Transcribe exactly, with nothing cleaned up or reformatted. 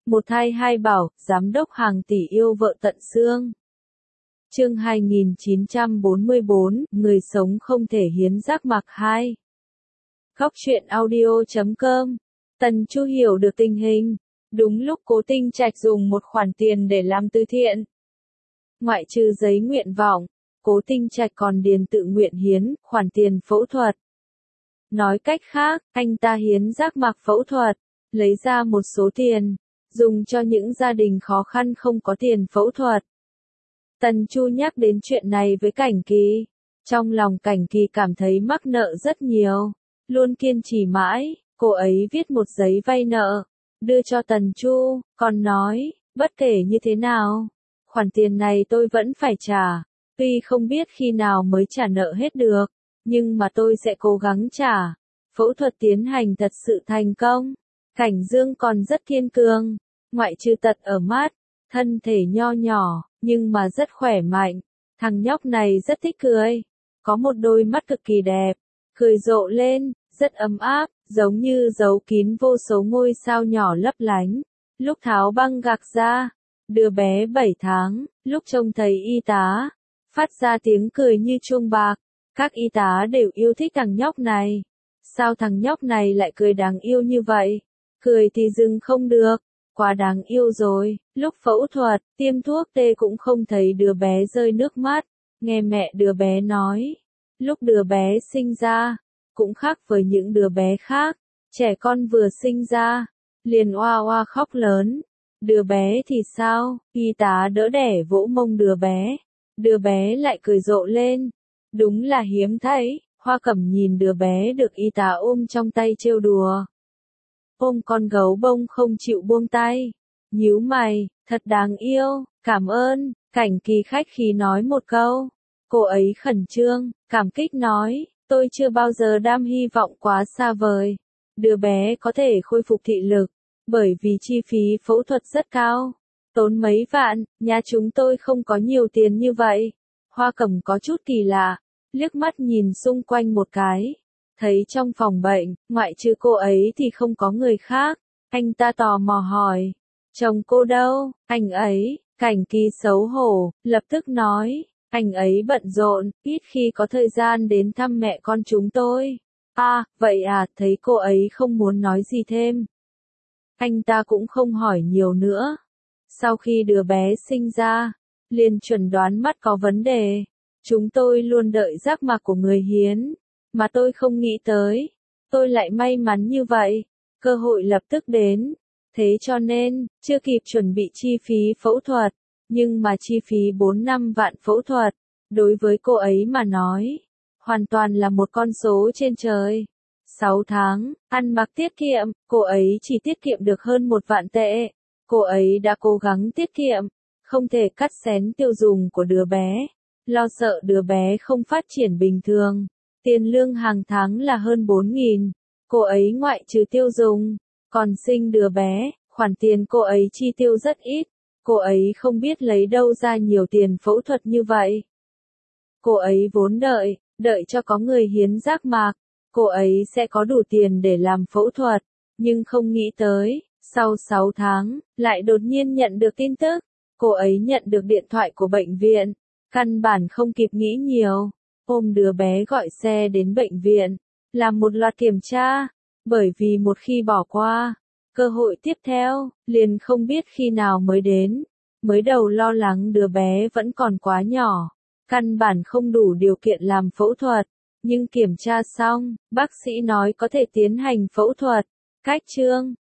Một thai hai bảo, giám đốc hàng tỷ yêu vợ tận xương. Chương hai nghìn chín trăm bốn mươi bốn, người sống không thể hiến giác mạc hai. Góc truyện audio chấm com. Tần Chu hiểu được tình hình. Đúng lúc Cố Tinh Trạch dùng một khoản tiền để làm từ thiện. Ngoại trừ giấy nguyện vọng, Cố Tinh Trạch còn điền tự nguyện hiến khoản tiền phẫu thuật. Nói cách khác, anh ta hiến giác mạc phẫu thuật, lấy ra một số tiền, dùng cho những gia đình khó khăn không có tiền phẫu thuật. Tần Chu nhắc đến chuyện này với Cảnh Kỳ. Trong lòng Cảnh Kỳ cảm thấy mắc nợ rất nhiều, luôn kiên trì mãi. Cô ấy viết một giấy vay nợ, đưa cho Tần Chu, còn nói, bất kể như thế nào, khoản tiền này tôi vẫn phải trả. Tuy không biết khi nào mới trả nợ hết được, nhưng mà tôi sẽ cố gắng trả. Phẫu thuật tiến hành thật sự thành công. Cảnh Dương còn rất kiên cường, ngoại trừ tật ở mắt, thân thể nho nhỏ, nhưng mà rất khỏe mạnh. Thằng nhóc này rất thích cười, có một đôi mắt cực kỳ đẹp, cười rộ lên, rất ấm áp, giống như giấu kín vô số ngôi sao nhỏ lấp lánh. Lúc tháo băng gạc ra, đứa bé bảy tháng, lúc trông thấy y tá, phát ra tiếng cười như chuông bạc. Các y tá đều yêu thích thằng nhóc này. Sao thằng nhóc này lại cười đáng yêu như vậy? Cười thì dừng không được, quá đáng yêu rồi. Lúc phẫu thuật, tiêm thuốc tê cũng không thấy đứa bé rơi nước mắt. Nghe mẹ đứa bé nói, lúc đứa bé sinh ra, cũng khác với những đứa bé khác. Trẻ con vừa sinh ra, liền oa oa khóc lớn. Đứa bé thì sao? Y tá đỡ đẻ vỗ mông đứa bé. Đứa bé lại cười rộ lên. Đúng là hiếm thấy. Hoa Cẩm nhìn đứa bé được y tá ôm trong tay trêu đùa. Ôm con gấu bông không chịu buông tay. Nhíu mày, thật đáng yêu, cảm ơn. Cảnh Kỳ khách khí nói một câu. Cô ấy khẩn trương, cảm kích nói, tôi chưa bao giờ đam hy vọng quá xa vời. Đứa bé có thể khôi phục thị lực, bởi vì chi phí phẫu thuật rất cao. Tốn mấy vạn, nhà chúng tôi không có nhiều tiền như vậy. Hoa Cẩm có chút kỳ lạ, liếc mắt nhìn xung quanh một cái. Thấy trong phòng bệnh, ngoại trừ cô ấy thì không có người khác. Anh ta tò mò hỏi, chồng cô đâu? Anh ấy, Cảnh Kỳ xấu hổ, lập tức nói, anh ấy bận rộn, ít khi có thời gian đến thăm mẹ con chúng tôi. À, vậy à, thấy cô ấy không muốn nói gì thêm. Anh ta cũng không hỏi nhiều nữa. Sau khi đứa bé sinh ra, liền chuẩn đoán mắt có vấn đề. Chúng tôi luôn đợi giác mạc của người hiến, mà tôi không nghĩ tới. Tôi lại may mắn như vậy, cơ hội lập tức đến. Thế cho nên, chưa kịp chuẩn bị chi phí phẫu thuật, nhưng mà chi phí bốn năm vạn phẫu thuật, đối với cô ấy mà nói, hoàn toàn là một con số trên trời. sáu tháng, ăn mặc tiết kiệm, cô ấy chỉ tiết kiệm được hơn một vạn tệ. Cô ấy đã cố gắng tiết kiệm, không thể cắt xén tiêu dùng của đứa bé. Lo sợ đứa bé không phát triển bình thường. Tiền lương hàng tháng là hơn bốn nghìn. Cô ấy ngoại trừ tiêu dùng, còn sinh đứa bé, khoản tiền cô ấy chi tiêu rất ít. Cô ấy không biết lấy đâu ra nhiều tiền phẫu thuật như vậy. Cô ấy vốn đợi, đợi cho có người hiến giác mạc, cô ấy sẽ có đủ tiền để làm phẫu thuật, nhưng không nghĩ tới, sau sáu tháng, lại đột nhiên nhận được tin tức. Cô ấy nhận được điện thoại của bệnh viện, căn bản không kịp nghĩ nhiều, ôm đứa bé gọi xe đến bệnh viện, làm một loạt kiểm tra, bởi vì một khi bỏ qua, cơ hội tiếp theo, liền không biết khi nào mới đến. Mới đầu lo lắng đứa bé vẫn còn quá nhỏ, căn bản không đủ điều kiện làm phẫu thuật, nhưng kiểm tra xong, bác sĩ nói có thể tiến hành phẫu thuật. Cách chương